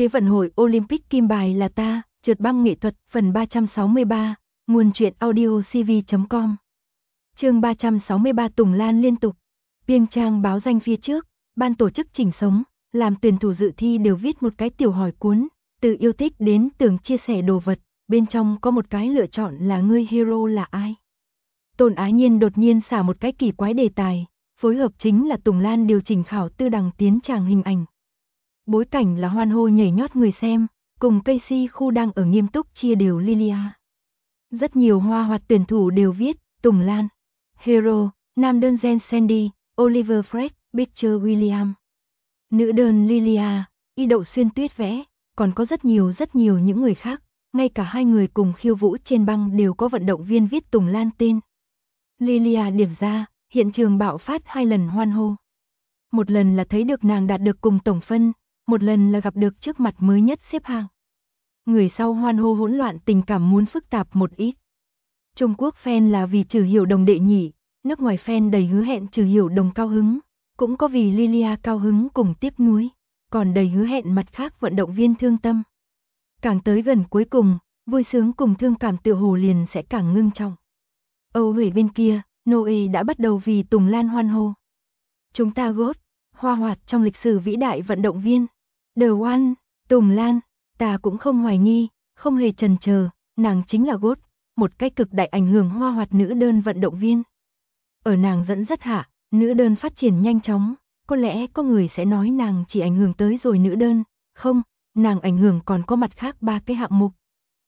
Thế vận hội Olympic kim bài là ta, trượt băng nghệ thuật, phần 363, nguồn truyện audiocv.com. Chương 363 Tùng Lan liên tục. Pyeongchang báo danh phía trước, ban tổ chức chỉnh sống, làm tuyển thủ dự thi đều viết một cái tiểu hỏi cuốn, từ yêu thích đến tưởng chia sẻ đồ vật, bên trong có một cái lựa chọn là ngươi hero là ai. Tôn Á Nhiên đột nhiên xả một cái kỳ quái đề tài, phối hợp chính là Tùng Lan điều chỉnh khảo tư đằng tiến tràng hình ảnh. Bối cảnh là hoan hô nhảy nhót người xem, cùng Casey khu đang ở nghiêm túc chia đều Lilia. Rất nhiều hoa hoạt tuyển thủ đều viết, Tùng Lan, hero, nam đơn Jen Sandy, Oliver Fred, Beecher William. Nữ đơn Lilia, y đậu xuyên tuyết vẽ, còn có rất nhiều những người khác, ngay cả hai người cùng khiêu vũ trên băng đều có vận động viên viết Tùng Lan tên. Lilia điểm ra, hiện trường bạo phát 2 lần hoan hô. Một lần là thấy được nàng đạt được cùng tổng phân, một lần là gặp được trước mặt mới nhất xếp hạng. Người sau hoan hô hỗn loạn tình cảm muốn phức tạp một ít. Trung Quốc fan là vì Trừ Hiểu Đồng đệ nhị, nước ngoài fan đầy hứa hẹn Trừ Hiểu Đồng cao hứng, cũng có vì Lilia cao hứng cùng tiếc nuối, còn đầy hứa hẹn mặt khác vận động viên thương tâm. Càng tới gần cuối cùng, vui sướng cùng thương cảm tựa hồ liền sẽ càng ngưng trọng. Âu Huệ bên kia, Noe đã bắt đầu vì Tùng Lan hoan hô. Chúng ta GOAT, hoa hoạt trong lịch sử vĩ đại vận động viên. The One, Tùng Lan, ta cũng không hoài nghi, không hề chần chờ, nàng chính là GOAT, một cái cực đại ảnh hưởng hoa hoạt nữ đơn vận động viên. Ở nàng dẫn dắt hạ, nữ đơn phát triển nhanh chóng, có lẽ có người sẽ nói nàng chỉ ảnh hưởng tới rồi nữ đơn, không, nàng ảnh hưởng còn có mặt khác 3 cái hạng mục.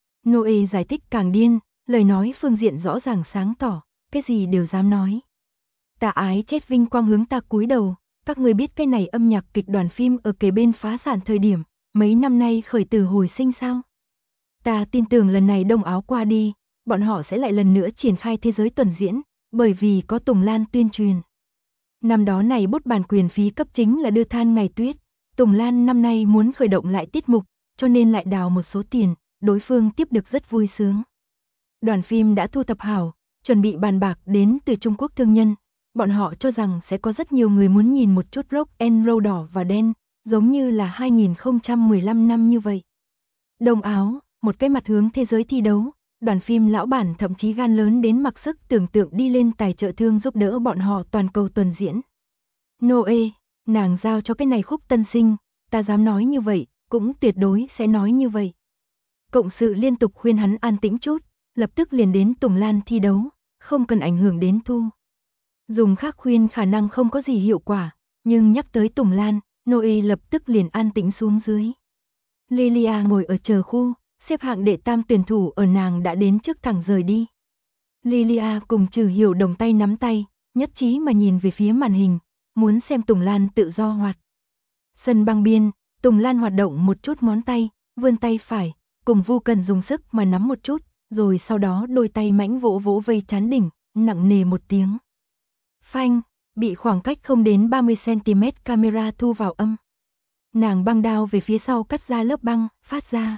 Noe giải thích càng điên, lời nói phương diện rõ ràng sáng tỏ, cái gì đều dám nói. Ta ái chết vinh quang hướng ta cúi đầu, các người biết cái này âm nhạc kịch đoàn phim ở kế bên phá sản thời điểm, mấy năm nay khởi từ hồi sinh sao? Ta tin tưởng lần này Đông Áo qua đi, bọn họ sẽ lại lần nữa triển khai thế giới tuần diễn, bởi vì có Tùng Lan tuyên truyền. Năm đó này bút bản quyền phí cấp chính là đưa than ngày tuyết, Tùng Lan năm nay muốn khởi động lại tiết mục, cho nên lại đào một số tiền, đối phương tiếp được rất vui sướng. Đoàn phim đã thu thập hảo, chuẩn bị bàn bạc đến từ Trung Quốc thương nhân, bọn họ cho rằng sẽ có rất nhiều người muốn nhìn một chút rock and roll đỏ và đen, giống như là 2015 năm như vậy. Đông Áo, một cái mặt hướng thế giới thi đấu, đoàn phim lão bản thậm chí gan lớn đến mặc sức tưởng tượng đi lên tài trợ thương giúp đỡ bọn họ toàn cầu tuần diễn. Noe, nàng giao cho cái này khúc tân sinh, ta dám nói như vậy, cũng tuyệt đối sẽ nói như vậy. Cộng sự liên tục khuyên hắn an tĩnh chút, lập tức liền đến Tùng Lan thi đấu, không cần ảnh hưởng đến thu. Dùng khác khuyên khả năng không có gì hiệu quả, nhưng nhắc tới Tùng Lan, Noe lập tức liền an tĩnh xuống dưới. Lilia ngồi ở chờ khu, xếp hạng đệ tam tuyển thủ ở nàng đã đến trước thẳng rời đi. Lilia cùng Trừ Hiểu Đồng tay nắm tay, nhất trí mà nhìn về phía màn hình, muốn xem Tùng Lan tự do hoạt. Sân băng biên, Tùng Lan hoạt động một chút ngón tay, vươn tay phải, cùng Vu Cần dùng sức mà nắm một chút, rồi sau đó đôi tay mãnh vỗ vỗ vây chán đỉnh, nặng nề một tiếng. Phanh, bị khoảng cách không đến 30cm camera thu vào âm. Nàng băng đao về phía sau cắt ra lớp băng, phát ra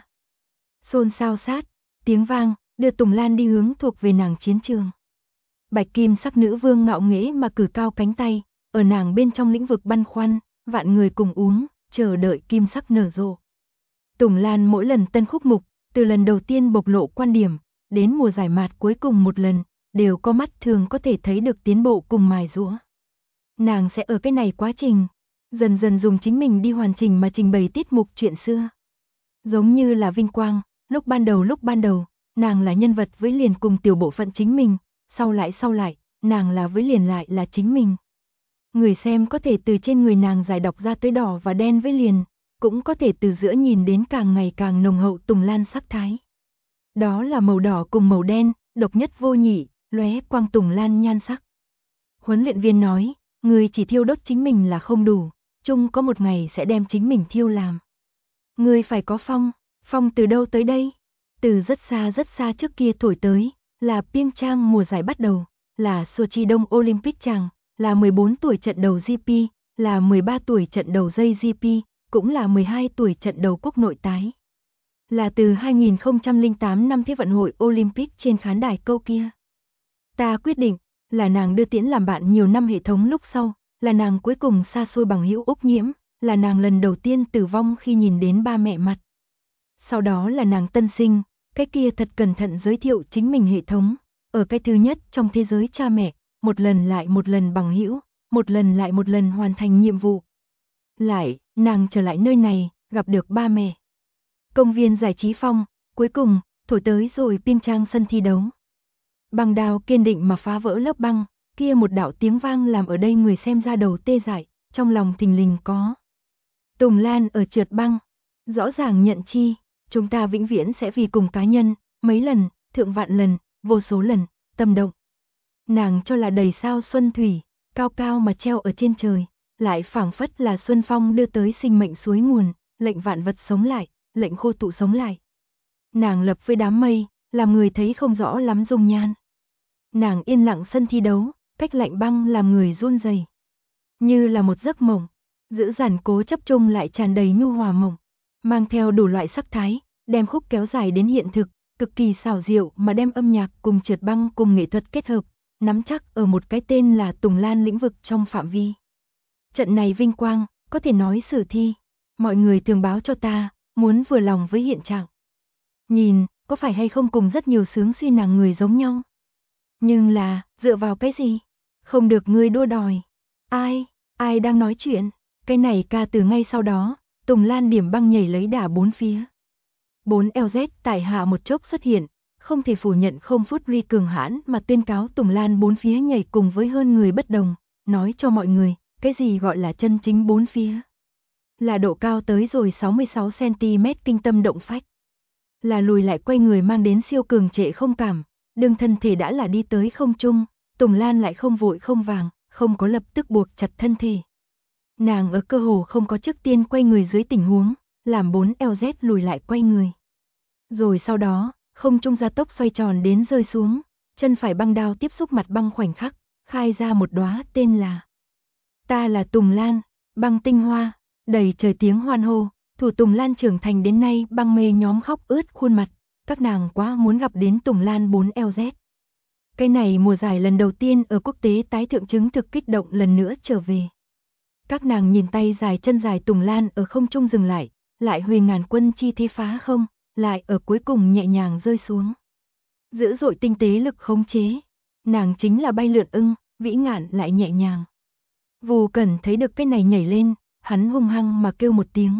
xôn xao sát, tiếng vang, đưa Tùng Lan đi hướng thuộc về nàng chiến trường. Bạch kim sắc nữ vương ngạo nghễ mà cử cao cánh tay, ở nàng bên trong lĩnh vực băn khoăn, vạn người cùng uống, chờ đợi kim sắc nở rộ. Tùng Lan mỗi lần tân khúc mục, từ lần đầu tiên bộc lộ quan điểm, đến mùa giải mạt cuối cùng một lần, đều có mắt thường có thể thấy được tiến bộ cùng mài giũa. Nàng sẽ ở cái này quá trình, dần dần dùng chính mình đi hoàn chỉnh mà trình bày tiết mục chuyện xưa. Giống như là vinh quang, lúc ban đầu, nàng là nhân vật với liền cùng tiểu bộ phận chính mình, sau lại, nàng là với liền lại là chính mình. Người xem có thể từ trên người nàng giải đọc ra tới đỏ và đen với liền, cũng có thể từ giữa nhìn đến càng ngày càng nồng hậu Tùng Lan sắc thái. Đó là màu đỏ cùng màu đen, độc nhất vô nhị, lóe quang Tùng Lan nhan sắc. Huấn luyện viên nói, người chỉ thiêu đốt chính mình là không đủ, chung có một ngày sẽ đem chính mình thiêu làm. Người phải có phong, phong từ đâu tới đây? Từ rất xa trước kia thổi tới, là Pyeongchang mùa giải bắt đầu, là Sochi Đông Olympic chàng, là 14 tuổi trận đầu GP, là 13 tuổi trận đầu dây GP, cũng là 12 tuổi trận đầu quốc nội tái. Là từ 2008 năm Thế vận hội Olympic trên khán đài câu kia. Ta quyết định, là nàng đưa tiễn làm bạn nhiều năm hệ thống lúc sau, là nàng cuối cùng xa xôi bằng hữu Úc Nhiễm, là nàng lần đầu tiên tử vong khi nhìn đến ba mẹ mặt. Sau đó là nàng tân sinh, cái kia thật cẩn thận giới thiệu chính mình hệ thống, ở cái thứ nhất trong thế giới cha mẹ, một lần lại một lần bằng hữu, một lần lại một lần hoàn thành nhiệm vụ. Lại, nàng trở lại nơi này, gặp được ba mẹ. Công viên giải trí phong, cuối cùng, thổi tới rồi Piêng Trang sân thi đấu. Băng đao kiên định mà phá vỡ lớp băng, kia một đạo tiếng vang làm ở đây người xem ra đầu tê dại, trong lòng thình lình có. Tùng Lan ở trượt băng, rõ ràng nhận chi, chúng ta vĩnh viễn sẽ vì cùng cá nhân, mấy lần, thượng vạn lần, vô số lần, tâm động. Nàng cho là đầy sao xuân thủy, cao cao mà treo ở trên trời, lại phảng phất là xuân phong đưa tới sinh mệnh suối nguồn, lệnh vạn vật sống lại, lệnh khô tụ sống lại. Nàng lập với đám mây, làm người thấy không rõ lắm dung nhan. Nàng yên lặng sân thi đấu, cách lạnh băng làm người run rẩy. Như là một giấc mộng, dữ dằn cố chấp chung lại tràn đầy nhu hòa mộng, mang theo đủ loại sắc thái, đem khúc kéo dài đến hiện thực, cực kỳ xảo diệu mà đem âm nhạc cùng trượt băng cùng nghệ thuật kết hợp, nắm chắc ở một cái tên là Tùng Lan lĩnh vực trong phạm vi. Trận này vinh quang, có thể nói sử thi, mọi người thường báo cho ta, muốn vừa lòng với hiện trạng. Nhìn, có phải hay không cùng rất nhiều sướng suy nàng người giống nhau? Nhưng là, dựa vào cái gì? Không được ngươi đua đòi. Ai đang nói chuyện? Cái này ca từ ngay sau đó, Tùng Lan điểm băng nhảy lấy đà bốn phía. 4LZ tại hạ một chốc xuất hiện, không thể phủ nhận không phút ri cường hãn mà tuyên cáo Tùng Lan bốn phía nhảy cùng với hơn người bất đồng, nói cho mọi người, cái gì gọi là chân chính bốn phía. Là độ cao tới rồi 66cm kinh tâm động phách. Là lùi lại quay người mang đến siêu cường trệ không cảm, đương thân thể đã là đi tới không trung, Tùng Lan lại không vội không vàng, không có lập tức buộc chặt thân thể. Nàng ở cơ hồ không có trước tiên quay người dưới tình huống, làm 4LZ lùi lại quay người. Rồi sau đó, không trung gia tốc xoay tròn đến rơi xuống, chân phải băng đao tiếp xúc mặt băng khoảnh khắc, khai ra một đóa tên là Ta là Tùng Lan, băng tinh hoa, đầy trời tiếng hoan hô, thủ Tùng Lan trưởng thành đến nay băng mê nhóm khóc ướt khuôn mặt, các nàng quá muốn gặp đến Tùng Lan 4LZ. Cái này mùa giải lần đầu tiên ở quốc tế tái thượng chứng thực kích động lần nữa trở về. Các nàng nhìn tay dài chân dài Tùng Lan ở không trung dừng lại huề ngàn quân chi thế phá không, lại ở cuối cùng nhẹ nhàng rơi xuống. Dữ dội tinh tế lực khống chế, nàng chính là bay lượn ưng, vĩ ngạn lại nhẹ nhàng. Vù Cẩn thấy được cái này nhảy lên, hắn hung hăng mà kêu một tiếng.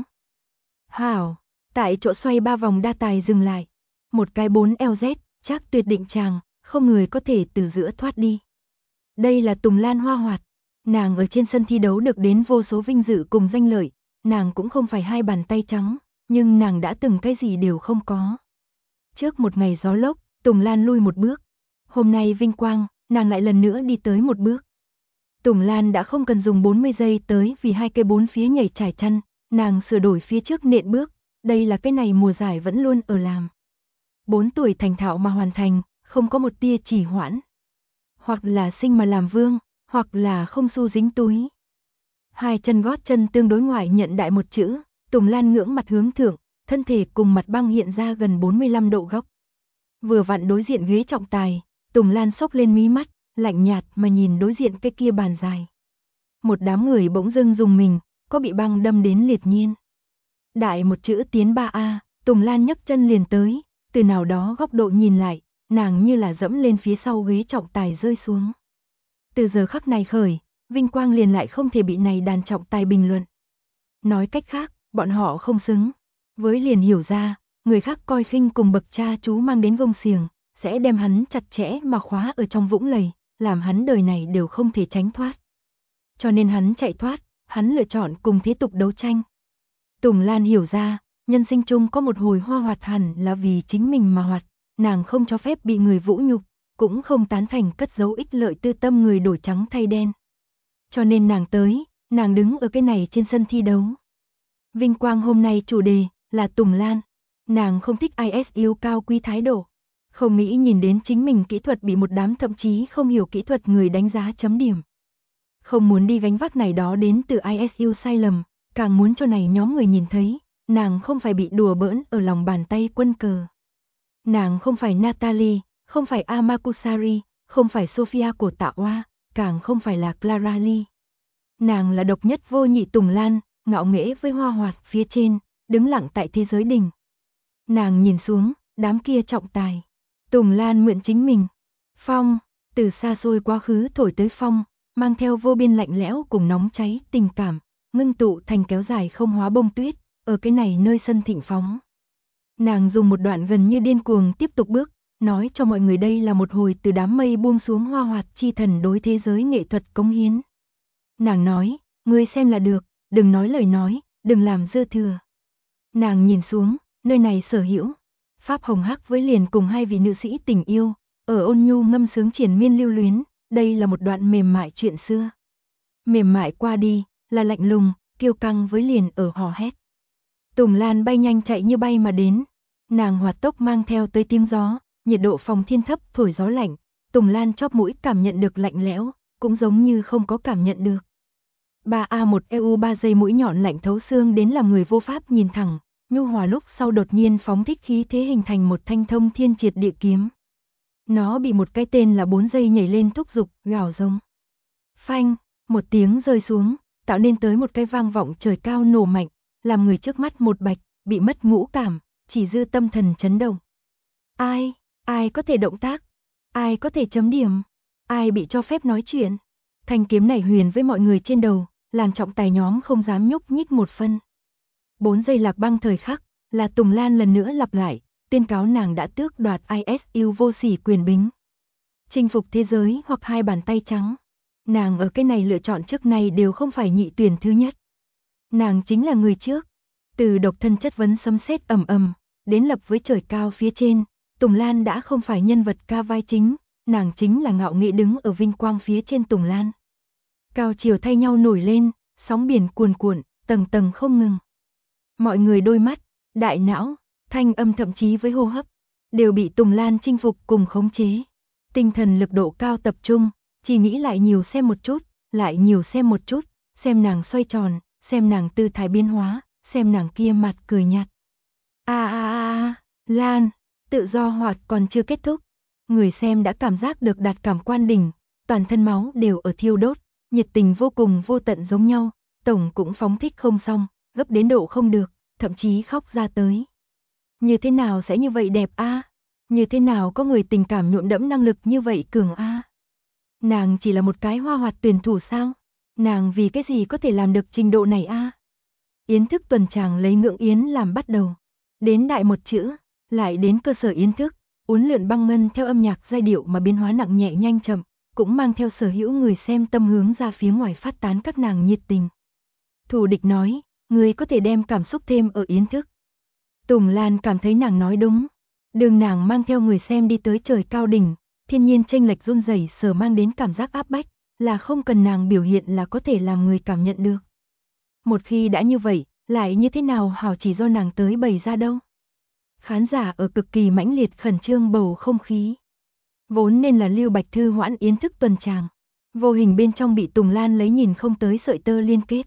Hảo, tại chỗ xoay 3 vòng đa tài dừng lại. Một cái 4LZ, chắc tuyệt định chàng, không người có thể từ giữa thoát đi. Đây là Tùng Lan hoa hoạt. Nàng ở trên sân thi đấu được đến vô số vinh dự cùng danh lợi. Nàng cũng không phải hai bàn tay trắng, nhưng nàng đã từng cái gì đều không có. Trước một ngày gió lốc, Tùng Lan lui một bước. Hôm nay vinh quang, nàng lại lần nữa đi tới một bước. Tùng Lan đã không cần dùng 40 giây tới vì hai cây bốn phía nhảy trải chăn, nàng sửa đổi phía trước nện bước, đây là cái này mùa giải vẫn luôn ở làm. 4 tuổi thành thạo mà hoàn thành, không có một tia trì hoãn. Hoặc là sinh mà làm vương, hoặc là không xu dính túi. Hai chân gót chân tương đối ngoại nhận đại một chữ, Tùng Lan ngưỡng mặt hướng thượng, thân thể cùng mặt băng hiện ra gần 45 độ góc. Vừa vặn đối diện ghế trọng tài, Tùng Lan xốc lên mí mắt, lạnh nhạt mà nhìn đối diện cái kia bàn dài. Một đám người bỗng dưng dùng mình, có bị băng đâm đến liệt nhiên. Đại một chữ tiến 3A, Tùng Lan nhấc chân liền tới, từ nào đó góc độ nhìn lại, nàng như là dẫm lên phía sau ghế trọng tài rơi xuống. Từ giờ khắc này khởi, vinh quang liền lại không thể bị này đàn trọng tài bình luận. Nói cách khác, bọn họ không xứng. Với liền hiểu ra, người khác coi khinh cùng bậc cha chú mang đến gông xiềng, sẽ đem hắn chặt chẽ mà khóa ở trong vũng lầy, làm hắn đời này đều không thể tránh thoát. Cho nên hắn chạy thoát, hắn lựa chọn cùng thế tục đấu tranh. Tùng Lan hiểu ra, nhân sinh chung có một hồi hoa hoạt hẳn là vì chính mình mà hoạt, nàng không cho phép bị người vũ nhục, cũng không tán thành cất giấu ích lợi tư tâm người đổi trắng thay đen. Cho nên nàng đứng ở cái này trên sân thi đấu. Vinh quang hôm nay chủ đề là Tùng Lan, nàng không thích ISU cao quý thái độ, không nghĩ nhìn đến chính mình kỹ thuật bị một đám thậm chí không hiểu kỹ thuật người đánh giá chấm điểm. Không muốn đi gánh vác này đó đến từ ISU sai lầm, càng muốn cho này nhóm người nhìn thấy, nàng không phải bị đùa bỡn ở lòng bàn tay quân cờ. Nàng không phải Natalie, không phải Amakusari, không phải Sophia của Tạ Oa, càng không phải là Clara Lee. Nàng là độc nhất vô nhị Tùng Lan, ngạo nghễ với hoa hoạt phía trên, đứng lặng tại thế giới đỉnh. Nàng nhìn xuống, đám kia trọng tài. Tùng Lan mượn chính mình. Phong, từ xa xôi quá khứ thổi tới phong, mang theo vô biên lạnh lẽo cùng nóng cháy tình cảm, ngưng tụ thành kéo dài không hóa bông tuyết, ở cái này nơi sân thịnh phóng. Nàng dùng một đoạn gần như điên cuồng tiếp tục bước, nói cho mọi người đây là một hồi từ đám mây buông xuống hoa hoạt chi thần đối thế giới nghệ thuật cống hiến. Nàng nói, ngươi xem là được, đừng nói lời nói, đừng làm dư thừa. Nàng nhìn xuống, nơi này sở hữu Pháp Hồng Hắc với liền cùng hai vị nữ sĩ tình yêu, ở ôn nhu ngâm sướng triền miên lưu luyến, đây là một đoạn mềm mại chuyện xưa. Mềm mại qua đi, là lạnh lùng, kiêu căng với liền ở hò hét. Tùng Lan bay nhanh chạy như bay mà đến, nàng hoạt tốc mang theo tới tiếng gió, nhiệt độ phòng thiên thấp thổi gió lạnh, Tùng Lan chóp mũi cảm nhận được lạnh lẽo, cũng giống như không có cảm nhận được. 3A1 EU 3 giây mũi nhọn lạnh thấu xương đến làm người vô pháp nhìn thẳng, nhu hòa lúc sau đột nhiên phóng thích khí thế hình thành một thanh thông thiên triệt địa kiếm. Nó bị một cái tên là 4 giây nhảy lên thúc giục, gào giống. Phanh, một tiếng rơi xuống, tạo nên tới một cái vang vọng trời cao nổ mạnh, làm người trước mắt một bạch, bị mất ngũ cảm, chỉ dư tâm thần chấn động. Ai có thể động tác? Ai có thể chấm điểm? Ai bị cho phép nói chuyện? Thanh kiếm này huyền với mọi người trên đầu, làm trọng tài nhóm không dám nhúc nhích một phân. 4 giây lạc băng thời khắc, là Tùng Lan lần nữa lặp lại, tuyên cáo nàng đã tước đoạt ISU vô sỉ quyền bính. Chinh phục thế giới hoặc hai bàn tay trắng. Nàng ở cái này lựa chọn trước này đều không phải nhị tuyển thứ nhất. Nàng chính là người trước. Từ độc thân chất vấn sấm sét ầm ầm, đến lập với trời cao phía trên, Tùng Lan đã không phải nhân vật ca vai chính, nàng chính là ngạo nghễ đứng ở vinh quang phía trên Tùng Lan. Cao chiều thay nhau nổi lên, sóng biển cuồn cuộn, tầng tầng không ngừng. Mọi người đôi mắt, đại não, thanh âm thậm chí với hô hấp, đều bị Tùng Lan chinh phục cùng khống chế. Tinh thần lực độ cao tập trung, chỉ nghĩ lại nhiều xem một chút, lại nhiều xem một chút, xem nàng xoay tròn, xem nàng tư thái biến hóa, xem nàng kia mặt cười nhạt. Lan, tự do hoạt còn chưa kết thúc. Người xem đã cảm giác được đạt cảm quan đỉnh, toàn thân máu đều ở thiêu đốt, nhiệt tình vô cùng vô tận giống nhau, tổng cũng phóng thích không xong, gấp đến độ không được, thậm chí khóc ra tới. Như thế nào sẽ như vậy đẹp a? Như thế nào có người tình cảm nhuộm đẫm năng lực như vậy cường a? Nàng chỉ là một cái hoa hoạt tuyển thủ sao? Nàng vì cái gì có thể làm được trình độ này a? Yến thức tuần tràng lấy ngưỡng yến làm bắt đầu. Đến đại một chữ, lại đến cơ sở yến thức, uốn lượn băng ngân theo âm nhạc giai điệu mà biến hóa nặng nhẹ nhanh chậm, cũng mang theo sở hữu người xem tâm hướng ra phía ngoài phát tán các nàng nhiệt tình. Thủ địch nói, người có thể đem cảm xúc thêm ở yến thức. Tùng Lan cảm thấy nàng nói đúng. Đường nàng mang theo người xem đi tới trời cao đỉnh, thiên nhiên chênh lệch run rẩy sở mang đến cảm giác áp bách, là không cần nàng biểu hiện là có thể làm người cảm nhận được. Một khi đã như vậy, lại như thế nào hảo chỉ do nàng tới bày ra đâu. Khán giả ở cực kỳ mãnh liệt khẩn trương bầu không khí. Vốn nên là Lưu Bạch Thư hoãn yến thức tuần tràng, vô hình bên trong bị Tùng Lan lấy nhìn không tới sợi tơ liên kết.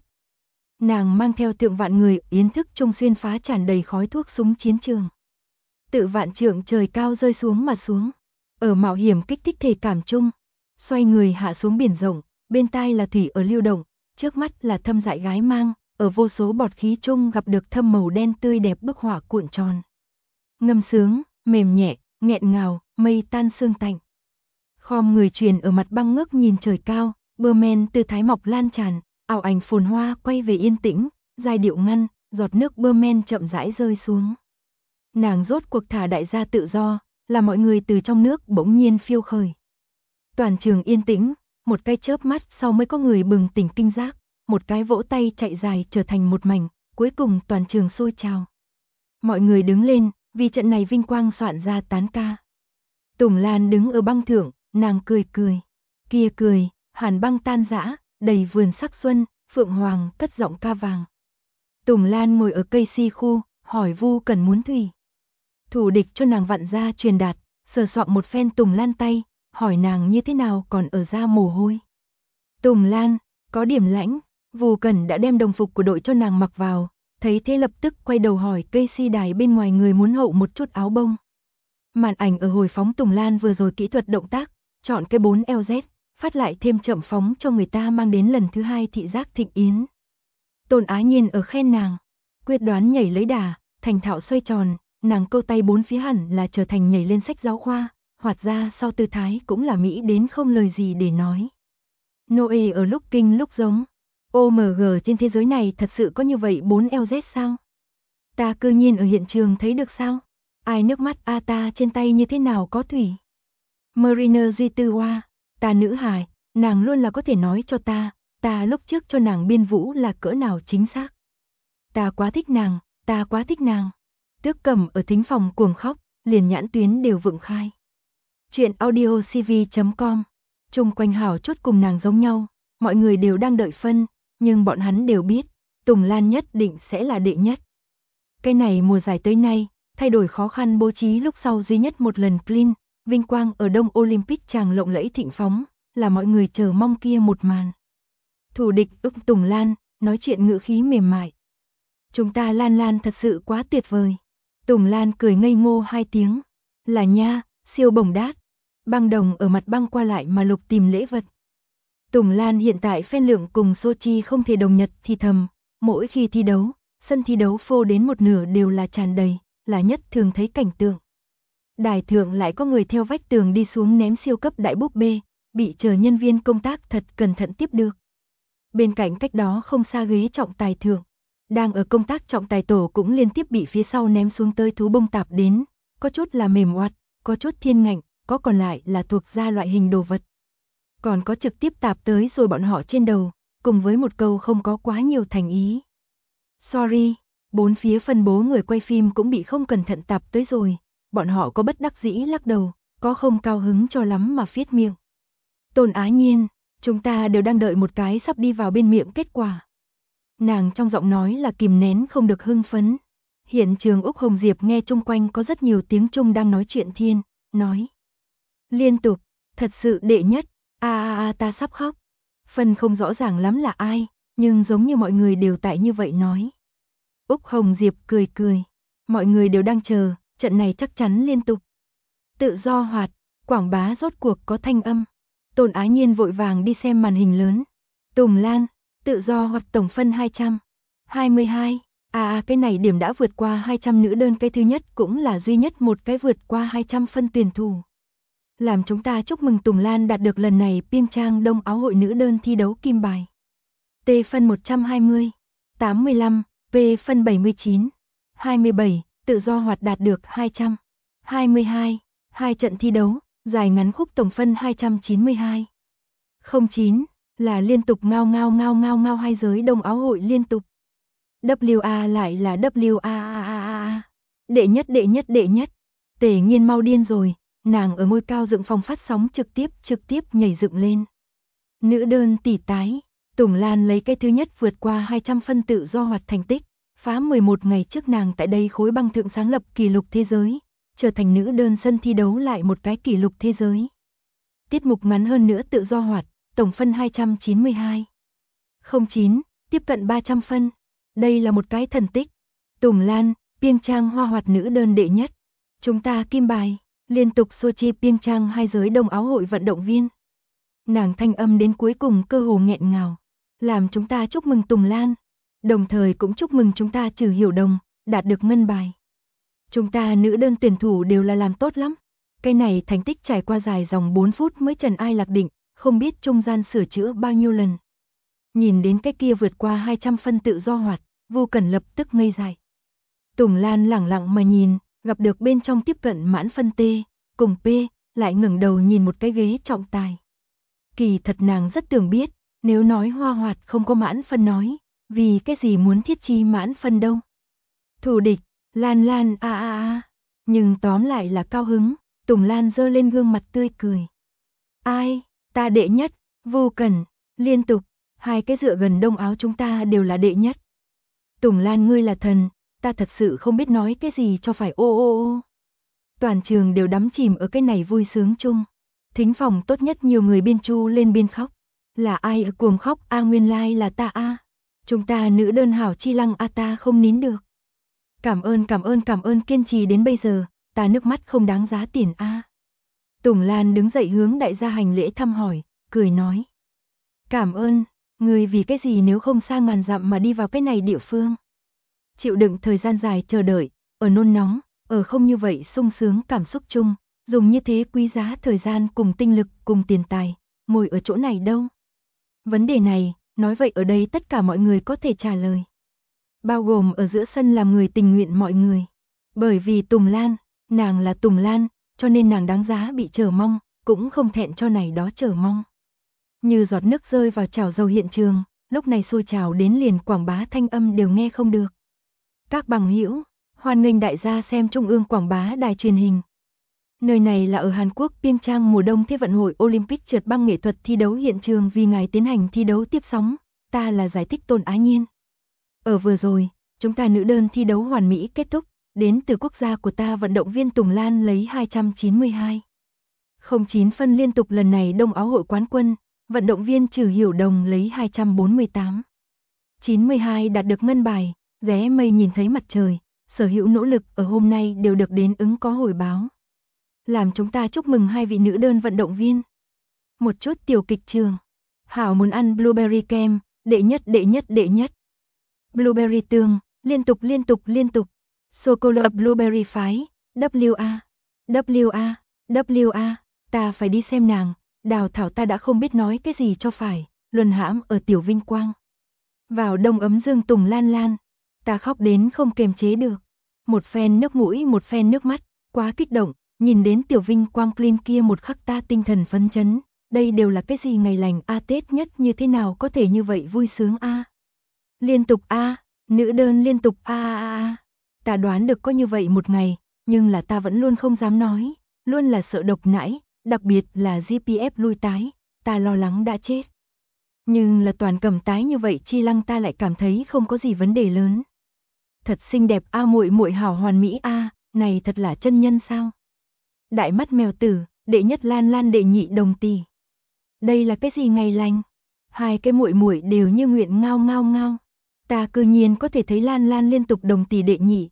Nàng mang theo thượng vạn người yến thức trung xuyên phá tràn đầy khói thuốc súng chiến trường. Tự vạn trượng trời cao rơi xuống mà xuống, ở mạo hiểm kích thích thể cảm chung, xoay người hạ xuống biển rộng, bên tai là thủy ở lưu động, trước mắt là thâm dại gái mang, ở vô số bọt khí chung gặp được thâm màu đen tươi đẹp bức họa cuộn tròn. Ngâm sướng, mềm nhẹ, nghẹn ngào, mây tan sương tạnh. Khom người truyền ở mặt băng ngước nhìn trời cao, bơ men tư thái mọc lan tràn, ảo ảnh phồn hoa quay về yên tĩnh, giai điệu ngăn, giọt nước bơ men chậm rãi rơi xuống. Nàng rốt cuộc thả đại gia tự do, là mọi người từ trong nước bỗng nhiên phiêu khởi. Toàn trường yên tĩnh, một cái chớp mắt sau mới có người bừng tỉnh kinh giác, một cái vỗ tay chạy dài trở thành một mảnh, cuối cùng toàn trường sôi trào. Mọi người đứng lên, vì trận này vinh quang soạn ra tán ca. Tùng Lan đứng ở băng thượng, nàng cười cười. Kia cười, hàn băng tan rã, đầy vườn sắc xuân, phượng hoàng cất giọng ca vàng. Tùng Lan ngồi ở cây si khu, hỏi Vu Cần muốn thủy. Thủ địch cho nàng vặn ra truyền đạt, sờ soạng một phen Tùng Lan tay, hỏi nàng như thế nào còn ở ra mồ hôi. Tùng Lan, có điểm lãnh, Vu Cần đã đem đồng phục của đội cho nàng mặc vào, thấy thế lập tức quay đầu hỏi cây si đài bên ngoài người muốn hậu một chút áo bông. Màn ảnh ở hồi phóng Tùng Lan vừa rồi kỹ thuật động tác, chọn cái 4LZ, phát lại thêm chậm phóng cho người ta mang đến lần thứ hai thị giác thịnh yến. Tôn Á Nhiên ở khen nàng, quyết đoán nhảy lấy đà, thành thạo xoay tròn, nàng câu tay bốn phía hẳn là trở thành nhảy lên sách giáo khoa, hoạt ra sau tư thái cũng là mỹ đến không lời gì để nói. Noe ở lúc kinh lúc giống. OMG, trên thế giới này thật sự có như vậy 4LZ sao? Ta cư nhiên ở hiện trường thấy được sao? Ai nước mắt a ta trên tay như thế nào có thủy? Mariner Duy Tư Hoa, ta nữ hài, nàng luôn là có thể nói cho ta lúc trước cho nàng biên vũ là cỡ nào chính xác. Ta quá thích nàng, ta quá thích nàng. Tước Cẩm ở thính phòng cuồng khóc, liền nhãn tuyến đều vượng khai. Chuyện audio cv.com. Chung quanh hảo chốt cùng nàng giống nhau, mọi người đều đang đợi phân, nhưng bọn hắn đều biết, Tùng Lan nhất định sẽ là đệ nhất. Cái này mùa giải tới nay, thay đổi khó khăn bố trí lúc sau duy nhất một lần clean, vinh quang ở Đông Olympic chàng lộng lẫy thịnh phóng, là mọi người chờ mong kia một màn. Thủ địch Tùng Lan, nói chuyện ngữ khí mềm mại. Chúng ta Lan thật sự quá tuyệt vời. Tùng Lan cười ngây ngô hai tiếng. Là nha, siêu bổng đát. Băng đồng ở mặt băng qua lại mà lục tìm lễ vật. Tùng Lan hiện tại fan lượng cùng Sochi không thể đồng nhật thì thầm. Mỗi khi thi đấu, sân thi đấu phô đến một nửa đều là tràn đầy, là nhất thường thấy cảnh tượng. Đài thượng lại có người theo vách tường đi xuống ném siêu cấp đại búp bê, bị chờ nhân viên công tác thật cẩn thận tiếp được. Bên cạnh cách đó không xa ghế trọng tài thượng, đang ở công tác trọng tài tổ cũng liên tiếp bị phía sau ném xuống tới thú bông tạp đến, có chút là mềm oặt, có chút thiên ngạnh, có còn lại là thuộc ra loại hình đồ vật. Còn có trực tiếp tạp tới rồi bọn họ trên đầu, cùng với một câu không có quá nhiều thành ý. Sorry, bốn phía phân bố người quay phim cũng bị không cẩn thận tạp tới rồi, bọn họ có bất đắc dĩ lắc đầu, có không cao hứng cho lắm mà phiết miệng. Tôn Á Nhiên, chúng ta đều đang đợi một cái sắp đi vào bên miệng kết quả. Nàng trong giọng nói là kìm nén không được hưng phấn. Hiện trường Úc Hồng Diệp nghe chung quanh có rất nhiều tiếng Trung đang nói chuyện thiên, nói. Liên tục, thật sự đệ nhất, ta sắp khóc. Phần không rõ ràng lắm là ai, nhưng giống như mọi người đều tại như vậy nói. Úc Hồng Diệp cười cười, mọi người đều đang chờ, trận này chắc chắn liên tục. Tự do hoạt, quảng bá rốt cuộc có thanh âm. Tôn Á Nhiên vội vàng đi xem màn hình lớn. Tùng Lan, tự do hoặc tổng phân 222. Cái này điểm đã vượt qua 200 nữ đơn, cái thứ nhất cũng là duy nhất một cái vượt qua 200 phân tuyển thủ. Làm chúng ta chúc mừng Tùng Lan đạt được lần này Pyeongchang Đông Áo hội nữ đơn thi đấu kim bài. T phân 120, 85, P phân 79, 27, tự do hoạt đạt được 200, 22, 2 trận thi đấu, dài ngắn khúc tổng phân 292. 09 là liên tục ngao hai giới Đông Áo hội liên tục. WA lại là WA. Đệ nhất. Tề Nghiên mau điên rồi, nàng ở ngôi cao dựng phòng phát sóng trực tiếp nhảy dựng lên. Nữ đơn tỷ tái, Tùng Lan lấy cái thứ nhất vượt qua 200 phân tự do hoạt thành tích, phá 11 ngày trước nàng tại đây khối băng thượng sáng lập kỷ lục thế giới, trở thành nữ đơn sân thi đấu lại một cái kỷ lục thế giới. Tiết mục ngắn hơn nữa tự do hoạt, tổng phân 292. 09, tiếp cận 300 phân. Đây là một cái thần tích. Tùng Lan, Pyeongchang hoa hoạt nữ đơn đệ nhất. Chúng ta kim bài, liên tục Sochi Pyeongchang hai giới Đông Áo hội vận động viên. Nàng thanh âm đến cuối cùng cơ hồ nghẹn ngào, làm chúng ta chúc mừng Tùng Lan, đồng thời cũng chúc mừng chúng ta Trừ Hiểu Đồng, đạt được ngân bài. Chúng ta nữ đơn tuyển thủ đều là làm tốt lắm. Cái này thành tích trải qua dài dòng 4 phút mới trần ai lạc định, không biết trung gian sửa chữa bao nhiêu lần. Nhìn đến cái kia vượt qua 200 phân tự do hoạt, Vô Cẩn lập tức ngây dại. Tùng Lan lẳng lặng mà nhìn, gặp được bên trong tiếp cận mãn phân T, cùng P, lại ngẩng đầu nhìn một cái ghế trọng tài. Kỳ thật nàng rất tưởng biết, nếu nói hoa hoạt không có mãn phân nói, vì cái gì muốn thiết chi mãn phân đâu. Thủ địch, Lan nhưng tóm lại là cao hứng, Tùng Lan giơ lên gương mặt tươi cười. Ai, ta đệ nhất, Vô Cẩn, liên tục, hai cái dựa gần Đông Áo chúng ta đều là đệ nhất. Tùng Lan ngươi là thần, ta thật sự không biết nói cái gì cho phải ô. Toàn trường đều đắm chìm ở cái này vui sướng chung. Thính phòng tốt nhất nhiều người biên chu lên biên khóc. Là ai ở cuồng khóc nguyên lai là ta Chúng ta nữ đơn hảo chi lăng ta không nín được. Cảm ơn kiên trì đến bây giờ, ta nước mắt không đáng giá tiền Tùng Lan đứng dậy hướng đại gia hành lễ thăm hỏi, cười nói. Cảm ơn, Ngươi vì cái gì nếu không xa ngàn dặm mà đi vào cái này địa phương? Chịu đựng thời gian dài chờ đợi, ở nôn nóng, ở không như vậy sung sướng cảm xúc chung, dùng như thế quý giá thời gian cùng tinh lực cùng tiền tài, ngồi ở chỗ này đâu? Vấn đề này, nói vậy ở đây tất cả mọi người có thể trả lời. Bao gồm ở giữa sân làm người tình nguyện mọi người. Bởi vì Tùng Lan, nàng là Tùng Lan, cho nên nàng đáng giá bị chờ mong, cũng không thẹn cho này đó chờ mong. Như giọt nước rơi vào chảo dầu hiện trường, lúc này sôi trào đến liền quảng bá thanh âm đều nghe không được. Các bằng hữu, hoan nghênh đại gia xem Trung ương quảng bá đài truyền hình. Nơi này là ở Hàn Quốc Pyeongchang mùa đông Thế vận hội Olympic trượt băng nghệ thuật thi đấu hiện trường vì ngài tiến hành thi đấu tiếp sóng, ta là giải thích Tôn Á Nhiên. Ở vừa rồi, chúng ta nữ đơn thi đấu hoàn mỹ kết thúc, đến từ quốc gia của ta vận động viên Tùng Lan lấy 292,09 phân liên tục lần này Đông Áo hội quán quân, vận động viên Trử Hiểu Đồng lấy 248,92 đạt được ngân bài, rẽ mây nhìn thấy mặt trời, sở hữu nỗ lực ở hôm nay đều được đến ứng có hồi báo. Làm chúng ta chúc mừng hai vị nữ đơn vận động viên. Một chút tiểu kịch trường. Hảo muốn ăn blueberry kem, đệ nhất đệ nhất đệ nhất. Blueberry tương, liên tục liên tục liên tục. Sô-cô-la blueberry phái, WA, WA, WA, ta phải đi xem nàng, Đào Thảo ta đã không biết nói cái gì cho phải, luân hãm ở tiểu vinh quang. Vào đông ấm dương Tùng Lan Lan, ta khóc đến không kiềm chế được. Một phen nước mũi một phen nước mắt, quá kích động, nhìn đến tiểu vinh quang clean kia một khắc ta tinh thần phấn chấn, đây đều là cái gì ngày lành a Tết nhất như thế nào có thể như vậy vui sướng a. Liên tục a, nữ đơn liên tục a. Ta đoán được có như vậy một ngày, nhưng là ta vẫn luôn không dám nói, luôn là sợ độc nãi, đặc biệt là GPF lui tái, ta lo lắng đã chết. Nhưng là toàn cầm tái như vậy Chi Lăng ta lại cảm thấy không có gì vấn đề lớn. Thật xinh đẹp a muội muội hảo hoàn mỹ a, này thật là chân nhân sao? Đại mắt mèo tử, đệ nhất Lan Lan đệ nhị Đồng tỷ. Đây là cái gì ngày lành? Hai cái muội muội đều như nguyện ngao ngao ngao. Ta cư nhiên có thể thấy Lan Lan liên tục Đồng tỷ đệ nhị,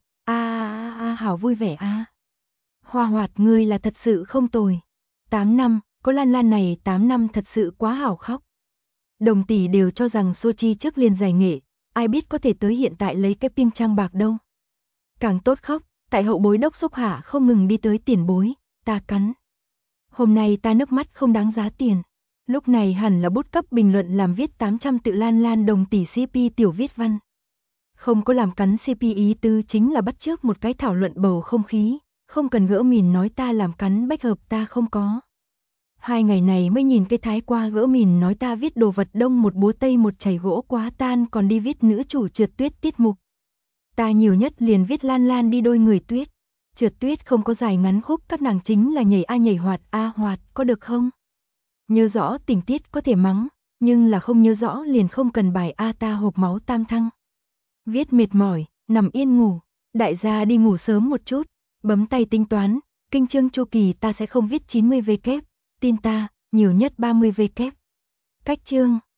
hảo vui vẻ a. Hoa Hoạt ngươi là thật sự không tồi. 8 năm, có Lan Lan này 8 năm thật sự quá hảo khóc. Đồng tỷ đều cho rằng Sochi trước liền giải nghệ, ai biết có thể tới hiện tại lấy cái Pyeongchang bạc đâu. Càng tốt khóc, tại hậu bối đốc xúc hạ không ngừng đi tới tiền bối, ta cắn. Hôm nay ta nước mắt không đáng giá tiền. Lúc này hẳn là bút cấp bình luận làm viết 800 tự Lan Lan Đồng tỷ CP tiểu viết văn. Không có làm cắn CP ý tứ chính là bắt chước một cái thảo luận bầu không khí, không cần gỡ mìn nói ta làm cắn bách hợp ta không có. 2 ngày này mới nhìn cái thái qua gỡ mìn nói ta viết đồ vật đông một búa tây một chảy gỗ quá tan còn đi viết nữ chủ trượt tuyết tiết mục. Ta nhiều nhất liền viết Lan Lan đi đôi người tuyết. Trượt tuyết không có dài ngắn khúc các nàng chính là nhảy nhảy hoạt hoạt có được không? Nhớ rõ tình tiết có thể mắng, nhưng là không nhớ rõ liền không cần bài ta hộp máu tam thăng. Viết mệt mỏi, nằm yên ngủ, đại gia đi ngủ sớm một chút, bấm tay tính toán, kinh chương chu kỳ ta sẽ không viết 90 V kép, tin ta, nhiều nhất 30 V kép. Cách chương